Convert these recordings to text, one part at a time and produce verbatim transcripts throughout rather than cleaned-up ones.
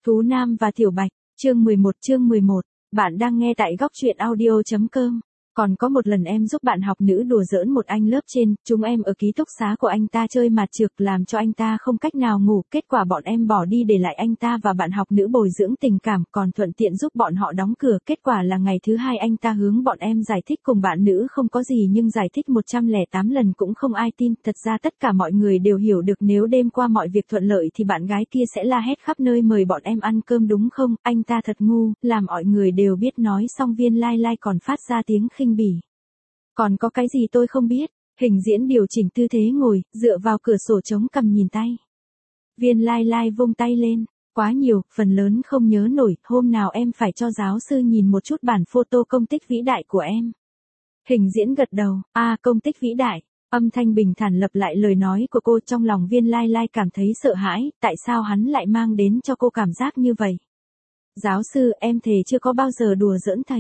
Thú Nam và Tiểu Bạch, chương mười một chương mười một, bạn đang nghe tại góc truyện audio.com. Còn có một lần em giúp bạn học nữ đùa giỡn một anh lớp trên, chúng em ở ký túc xá của anh ta chơi mạt trược làm cho anh ta không cách nào ngủ, kết quả bọn em bỏ đi để lại anh ta và bạn học nữ bồi dưỡng tình cảm, còn thuận tiện giúp bọn họ đóng cửa, kết quả là ngày thứ hai anh ta hướng bọn em giải thích cùng bạn nữ không có gì nhưng giải thích một trăm lẻ tám lần cũng không ai tin, thật ra tất cả mọi người đều hiểu được nếu đêm qua mọi việc thuận lợi thì bạn gái kia sẽ la hét khắp nơi mời bọn em ăn cơm đúng không, anh ta thật ngu, làm mọi người đều biết nói xong Viên Lai Lai còn phát ra tiếng khinh bỉ. Còn có cái gì tôi không biết, Hình Diễn điều chỉnh tư thế ngồi, dựa vào cửa sổ chống cằm nhìn tay. Viên Lai Lai vung tay lên, quá nhiều, phần lớn không nhớ nổi, hôm nào em phải cho giáo sư nhìn một chút bản photo công tích vĩ đại của em. Hình Diễn gật đầu, a à, công tích vĩ đại, âm thanh bình thản lặp lại lời nói của cô, trong lòng Viên Lai Lai cảm thấy sợ hãi, tại sao hắn lại mang đến cho cô cảm giác như vậy. Giáo sư, em thề chưa có bao giờ đùa giỡn thầy.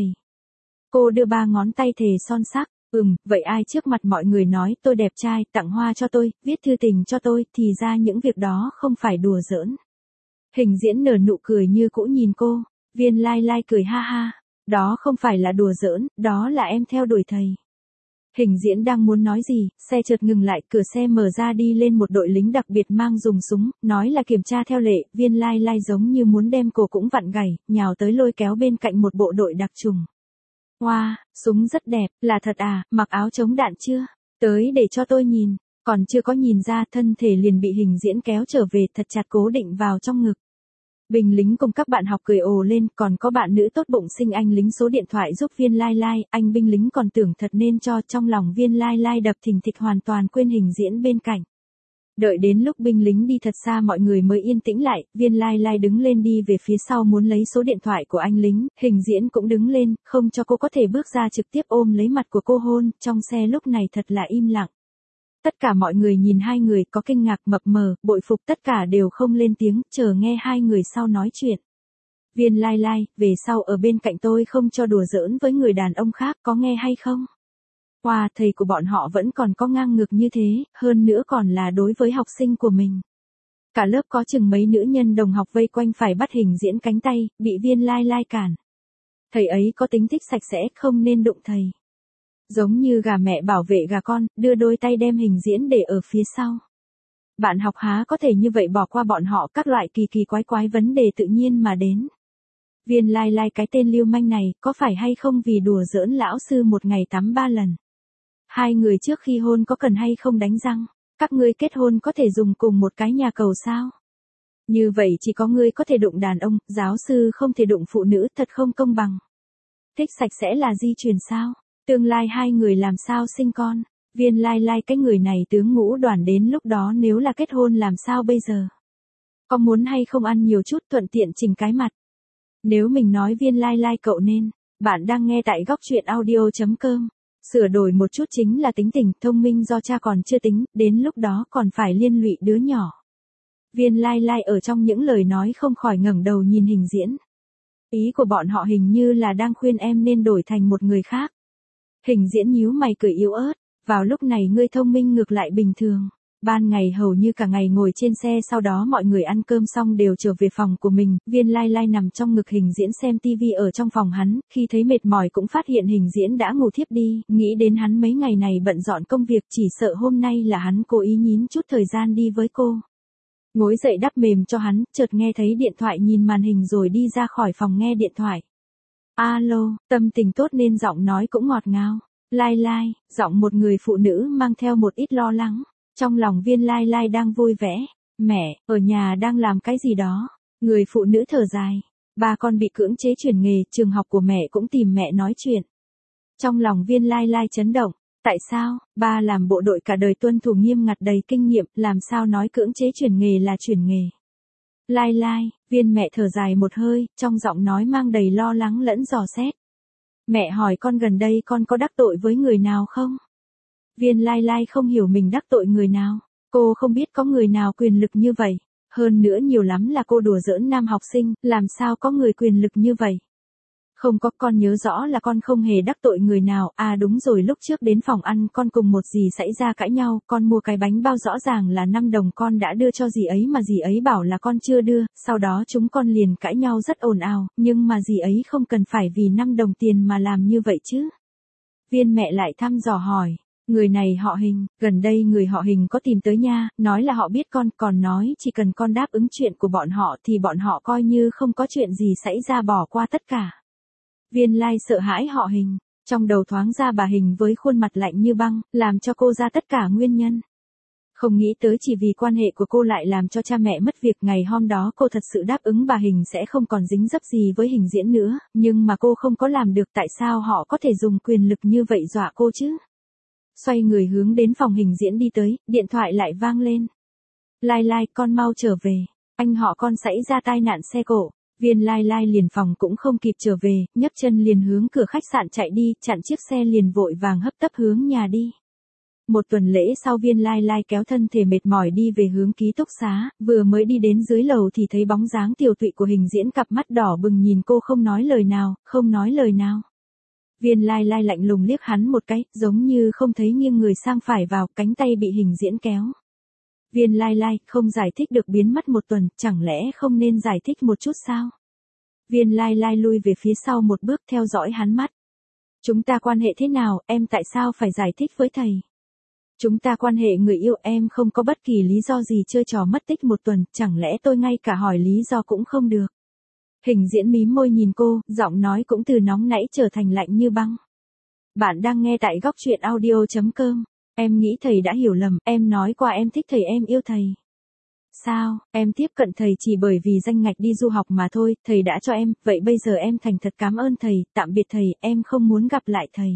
Cô đưa ba ngón tay thề son sắc. Ừm, vậy ai trước mặt mọi người nói tôi đẹp trai, tặng hoa cho tôi, viết thư tình cho tôi, thì ra những việc đó không phải đùa giỡn. Hình Diễn nở nụ cười như cũ nhìn cô, Viên Lai Lai cười ha ha, đó không phải là đùa giỡn, đó là em theo đuổi thầy. Hình Diễn đang muốn nói gì, xe chợt ngừng lại, cửa xe mở ra đi lên một đội lính đặc biệt mang dùng súng, nói là kiểm tra theo lệ, Viên Lai Lai giống như muốn đem cổ cũng vặn gãy, nhào tới lôi kéo bên cạnh một bộ đội đặc trùng. Wow, súng rất đẹp, là thật à, mặc áo chống đạn chưa? Tới để cho tôi nhìn, còn chưa có nhìn ra thân thể liền bị Hình Diễn kéo trở về thật chặt cố định vào trong ngực. Binh lính cùng các bạn học cười ồ lên, còn có bạn nữ tốt bụng xin anh lính số điện thoại giúp Viên Lai Lai, anh binh lính còn tưởng thật nên cho, trong lòng Viên Lai Lai đập thình thịch hoàn toàn quên Hình Diễn bên cạnh. Đợi đến lúc binh lính đi thật xa mọi người mới yên tĩnh lại, Viên Lai Lai đứng lên đi về phía sau muốn lấy số điện thoại của anh lính, Hình Diễn cũng đứng lên, không cho cô có thể bước ra trực tiếp ôm lấy mặt của cô hôn, trong xe lúc này thật là im lặng. Tất cả mọi người nhìn hai người có kinh ngạc mập mờ, bội phục tất cả đều không lên tiếng, chờ nghe hai người sau nói chuyện. Viên Lai Lai, về sau ở bên cạnh tôi không cho đùa giỡn với người đàn ông khác, có nghe hay không? Wow, thầy của bọn họ vẫn còn có ngang ngược như thế, hơn nữa còn là đối với học sinh của mình. Cả lớp có chừng mấy nữ nhân đồng học vây quanh phải bắt Hình Diễn cánh tay, bị Viên Lai Lai cản. Thầy ấy có tính thích sạch sẽ, không nên đụng thầy. Giống như gà mẹ bảo vệ gà con, đưa đôi tay đem Hình Diễn để ở phía sau. Bạn học há có thể như vậy bỏ qua bọn họ, các loại kỳ kỳ quái quái vấn đề tự nhiên mà đến. Viên Lai Lai cái tên lưu manh này, có phải hay không vì đùa giỡn lão sư một ngày tắm ba lần. Hai người trước khi hôn có cần hay không đánh răng? Các ngươi kết hôn có thể dùng cùng một cái nhà cầu sao? Như vậy chỉ có ngươi có thể đụng đàn ông, giáo sư không thể đụng phụ nữ, thật không công bằng. Thích sạch sẽ là di truyền sao? Tương lai hai người làm sao sinh con? Viên Lai Lai cái người này tướng ngũ đoàn đến lúc đó nếu là kết hôn làm sao bây giờ? Có muốn hay không ăn nhiều chút thuận tiện chỉnh cái mặt? Nếu mình nói Viên Lai Lai cậu nên, bạn đang nghe tại góc truyện audio.com. Sửa đổi một chút chính là tính tình, thông minh do cha còn chưa tính, đến lúc đó còn phải liên lụy đứa nhỏ. Viên Lai Lai ở trong những lời nói không khỏi ngẩng đầu nhìn Hình Diễn. Ý của bọn họ hình như là đang khuyên em nên đổi thành một người khác. Hình Diễn nhíu mày cười yếu ớt, vào lúc này ngươi thông minh ngược lại bình thường. Ban ngày hầu như cả ngày ngồi trên xe, sau đó mọi người ăn cơm xong đều trở về phòng của mình, Viên Lai Lai nằm trong ngực Hình Diễn xem tivi ở trong phòng hắn, khi thấy mệt mỏi cũng phát hiện Hình Diễn đã ngủ thiếp đi, nghĩ đến hắn mấy ngày này bận dọn công việc, chỉ sợ hôm nay là hắn cố ý nhín chút thời gian đi với cô. Ngồi dậy đắp mềm cho hắn, chợt nghe thấy điện thoại nhìn màn hình rồi đi ra khỏi phòng nghe điện thoại. Alo, tâm tình tốt nên giọng nói cũng ngọt ngào. Lai Lai, giọng một người phụ nữ mang theo một ít lo lắng. Trong lòng Viên Lai Lai đang vui vẻ. Mẹ, ở nhà đang làm cái gì đó? Người phụ nữ thở dài. Ba con bị cưỡng chế chuyển nghề, trường học của mẹ cũng tìm mẹ nói chuyện. Trong lòng Viên Lai Lai chấn động. Tại sao? Ba làm bộ đội cả đời tuân thủ nghiêm ngặt đầy kinh nghiệm, làm sao nói cưỡng chế chuyển nghề là chuyển nghề? Lai Lai, Viên mẹ thở dài một hơi, trong giọng nói mang đầy lo lắng lẫn dò xét. Mẹ hỏi con gần đây con có đắc tội với người nào không? Viên Lai Lai không hiểu mình đắc tội người nào. Cô không biết có người nào quyền lực như vậy. Hơn nữa nhiều lắm là cô đùa giỡn nam học sinh, làm sao có người quyền lực như vậy? Không có, con nhớ rõ là con không hề đắc tội người nào, à đúng rồi, lúc trước đến phòng ăn con cùng một dì xảy ra cãi nhau, con mua cái bánh bao rõ ràng là năm đồng con đã đưa cho dì ấy mà dì ấy bảo là con chưa đưa, sau đó chúng con liền cãi nhau rất ồn ào, nhưng mà dì ấy không cần phải vì năm đồng tiền mà làm như vậy chứ. Viên mẹ lại thăm dò hỏi. Người này họ Hình, gần đây người họ Hình có tìm tới nha, nói là họ biết con, còn nói chỉ cần con đáp ứng chuyện của bọn họ thì bọn họ coi như không có chuyện gì xảy ra bỏ qua tất cả. Viên Lai sợ hãi họ Hình, trong đầu thoáng ra bà Hình với khuôn mặt lạnh như băng, làm cho cô ra tất cả nguyên nhân. Không nghĩ tới chỉ vì quan hệ của cô lại làm cho cha mẹ mất việc. Ngày hôm đó cô thật sự đáp ứng bà Hình sẽ không còn dính dấp gì với Hình Diễn nữa, nhưng mà cô không có làm được. Tại sao họ có thể dùng quyền lực như vậy dọa cô chứ? Xoay người hướng đến phòng Hình Diễn đi tới, điện thoại lại vang lên. Lai Lai, con mau trở về, anh họ con xảy ra tai nạn xe cộ. Viên Lai Lai liền phòng cũng không kịp trở về, nhấc chân liền hướng cửa khách sạn chạy đi, chặn chiếc xe liền vội vàng hấp tấp hướng nhà đi. Một tuần lễ sau Viên Lai Lai kéo thân thể mệt mỏi đi về hướng ký túc xá, vừa mới đi đến dưới lầu thì thấy bóng dáng tiều tụy của Hình Diễn, cặp mắt đỏ bừng nhìn cô không nói lời nào, không nói lời nào. Viên Lai Lai lạnh lùng liếc hắn một cái, giống như không thấy, nghiêng người sang phải vào, cánh tay bị Hình Diễn kéo. Viên Lai Lai, không giải thích được biến mất một tuần, chẳng lẽ không nên giải thích một chút sao? Viên Lai Lai lui về phía sau một bước theo dõi hắn mắt. Chúng ta quan hệ thế nào, em tại sao phải giải thích với thầy? Chúng ta quan hệ người yêu, em không có bất kỳ lý do gì chơi trò mất tích một tuần, chẳng lẽ tôi ngay cả hỏi lý do cũng không được? Hình Diễn mím môi nhìn cô, giọng nói cũng từ nóng nãy trở thành lạnh như băng. Bạn đang nghe tại góc truyện audio chấm com. Em nghĩ thầy đã hiểu lầm, em nói qua em thích thầy, em yêu thầy. Sao, em tiếp cận thầy chỉ bởi vì danh ngạch đi du học mà thôi, thầy đã cho em, vậy bây giờ em thành thật cảm ơn thầy, tạm biệt thầy, em không muốn gặp lại thầy.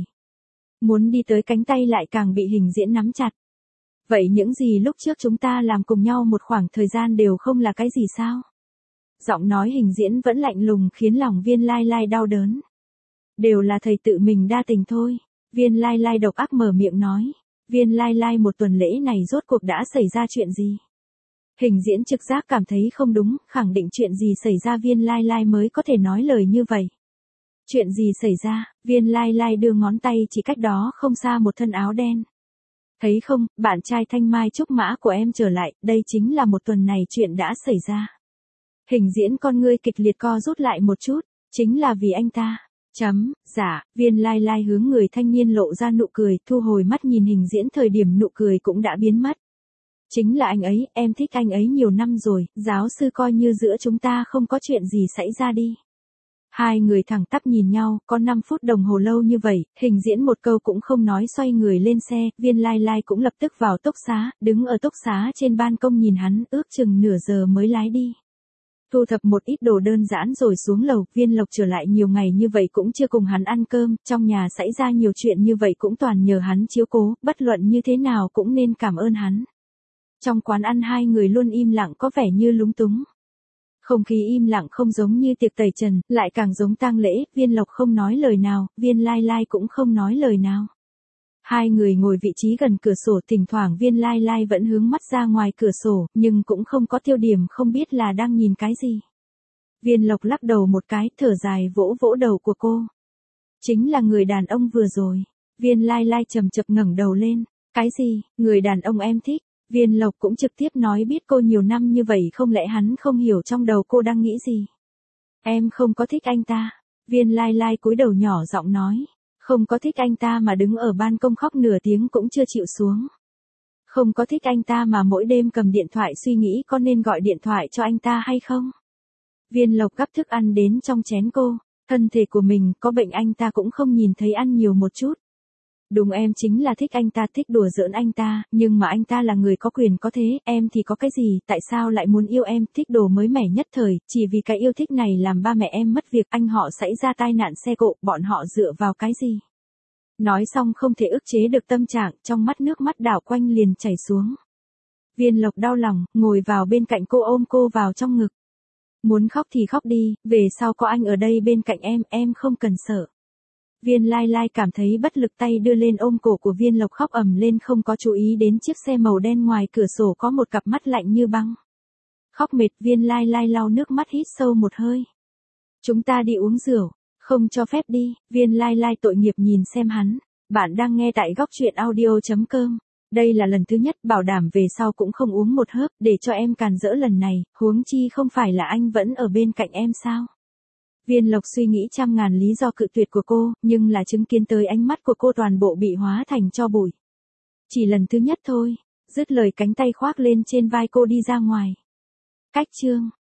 Muốn đi tới cánh tay lại càng bị Hình Diễn nắm chặt. Vậy những gì lúc trước chúng ta làm cùng nhau một khoảng thời gian đều không là cái gì sao? Giọng nói Hình Diễn vẫn lạnh lùng khiến lòng Viên Lai Lai đau đớn. Đều là thầy tự mình đa tình thôi. Viên Lai Lai độc ác mở miệng nói. Viên Lai Lai, một tuần lễ này rốt cuộc đã xảy ra chuyện gì? Hình Diễn trực giác cảm thấy không đúng, khẳng định chuyện gì xảy ra Viên Lai Lai mới có thể nói lời như vậy. Chuyện gì xảy ra? Viên Lai Lai đưa ngón tay chỉ cách đó không xa một thân áo đen. Thấy không, bạn trai Thanh Mai Trúc Mã của em trở lại, đây chính là một tuần này chuyện đã xảy ra. Hình Diễn con ngươi kịch liệt co rút lại một chút, chính là vì anh ta. Chấm, dạ, Viên Lai Lai hướng người thanh niên lộ ra nụ cười, thu hồi mắt nhìn Hình Diễn, thời điểm nụ cười cũng đã biến mất. Chính là anh ấy, em thích anh ấy nhiều năm rồi, giáo sư coi như giữa chúng ta không có chuyện gì xảy ra đi. Hai người thẳng tắp nhìn nhau, có năm phút đồng hồ lâu như vậy, Hình Diễn một câu cũng không nói xoay người lên xe, Viên Lai Lai cũng lập tức vào túc xá, đứng ở túc xá trên ban công nhìn hắn, ước chừng nửa giờ mới lái đi. Thu thập một ít đồ đơn giản rồi xuống lầu, Viên Lộc trở lại nhiều ngày như vậy cũng chưa cùng hắn ăn cơm, trong nhà xảy ra nhiều chuyện như vậy cũng toàn nhờ hắn chiếu cố, bất luận như thế nào cũng nên cảm ơn hắn. Trong quán ăn hai người luôn im lặng, có vẻ như lúng túng. Không khí im lặng không giống như tiệc tẩy trần, lại càng giống tang lễ, Viên Lộc không nói lời nào, Viên Lai Lai cũng không nói lời nào. Hai người ngồi vị trí gần cửa sổ, thỉnh thoảng Viên Lai Lai vẫn hướng mắt ra ngoài cửa sổ, nhưng cũng không có tiêu điểm, không biết là đang nhìn cái gì. Viên Lộc lắc đầu một cái, thở dài vỗ vỗ đầu của cô. Chính là người đàn ông vừa rồi. Viên Lai Lai chầm chập ngẩng đầu lên. Cái gì, người đàn ông em thích? Viên Lộc cũng trực tiếp nói biết cô nhiều năm như vậy, không lẽ hắn không hiểu trong đầu cô đang nghĩ gì? Em không có thích anh ta. Viên Lai Lai cúi đầu nhỏ giọng nói. Không có thích anh ta mà đứng ở ban công khóc nửa tiếng cũng chưa chịu xuống. Không có thích anh ta mà mỗi đêm cầm điện thoại suy nghĩ có nên gọi điện thoại cho anh ta hay không. Viên Lộc gắp thức ăn đến trong chén cô. Thân thể của mình có bệnh anh ta cũng không nhìn thấy, ăn nhiều một chút. Đúng, em chính là thích anh ta, thích đùa giỡn anh ta, nhưng mà anh ta là người có quyền có thế, em thì có cái gì, tại sao lại muốn yêu em, thích đồ mới mẻ nhất thời, chỉ vì cái yêu thích này làm ba mẹ em mất việc, anh họ xảy ra tai nạn xe cộ, bọn họ dựa vào cái gì? Nói xong không thể ức chế được tâm trạng, trong mắt nước mắt đảo quanh liền chảy xuống. Viên Lộc đau lòng, ngồi vào bên cạnh cô ôm cô vào trong ngực. Muốn khóc thì khóc đi, về sau có anh ở đây bên cạnh em, em không cần sợ. Viên Lai Lai cảm thấy bất lực, tay đưa lên ôm cổ của Viên Lộc khóc ầm lên, không có chú ý đến chiếc xe màu đen ngoài cửa sổ có một cặp mắt lạnh như băng. Khóc mệt, Viên Lai Lai lau nước mắt hít sâu một hơi. Chúng ta đi uống rượu. Không cho phép đi, Viên Lai Lai tội nghiệp nhìn xem hắn. Bạn đang nghe tại góc chuyện audio.com. Đây là lần thứ nhất, bảo đảm về sau cũng không uống một hớp, để cho em càn rỡ lần này, huống chi không phải là anh vẫn ở bên cạnh em sao? Viên Lộc suy nghĩ trăm ngàn lý do cự tuyệt của cô, nhưng là chứng kiến tới ánh mắt của cô toàn bộ bị hóa thành tro bụi. Chỉ lần thứ nhất thôi, dứt lời cánh tay khoác lên trên vai cô đi ra ngoài. Cách chương,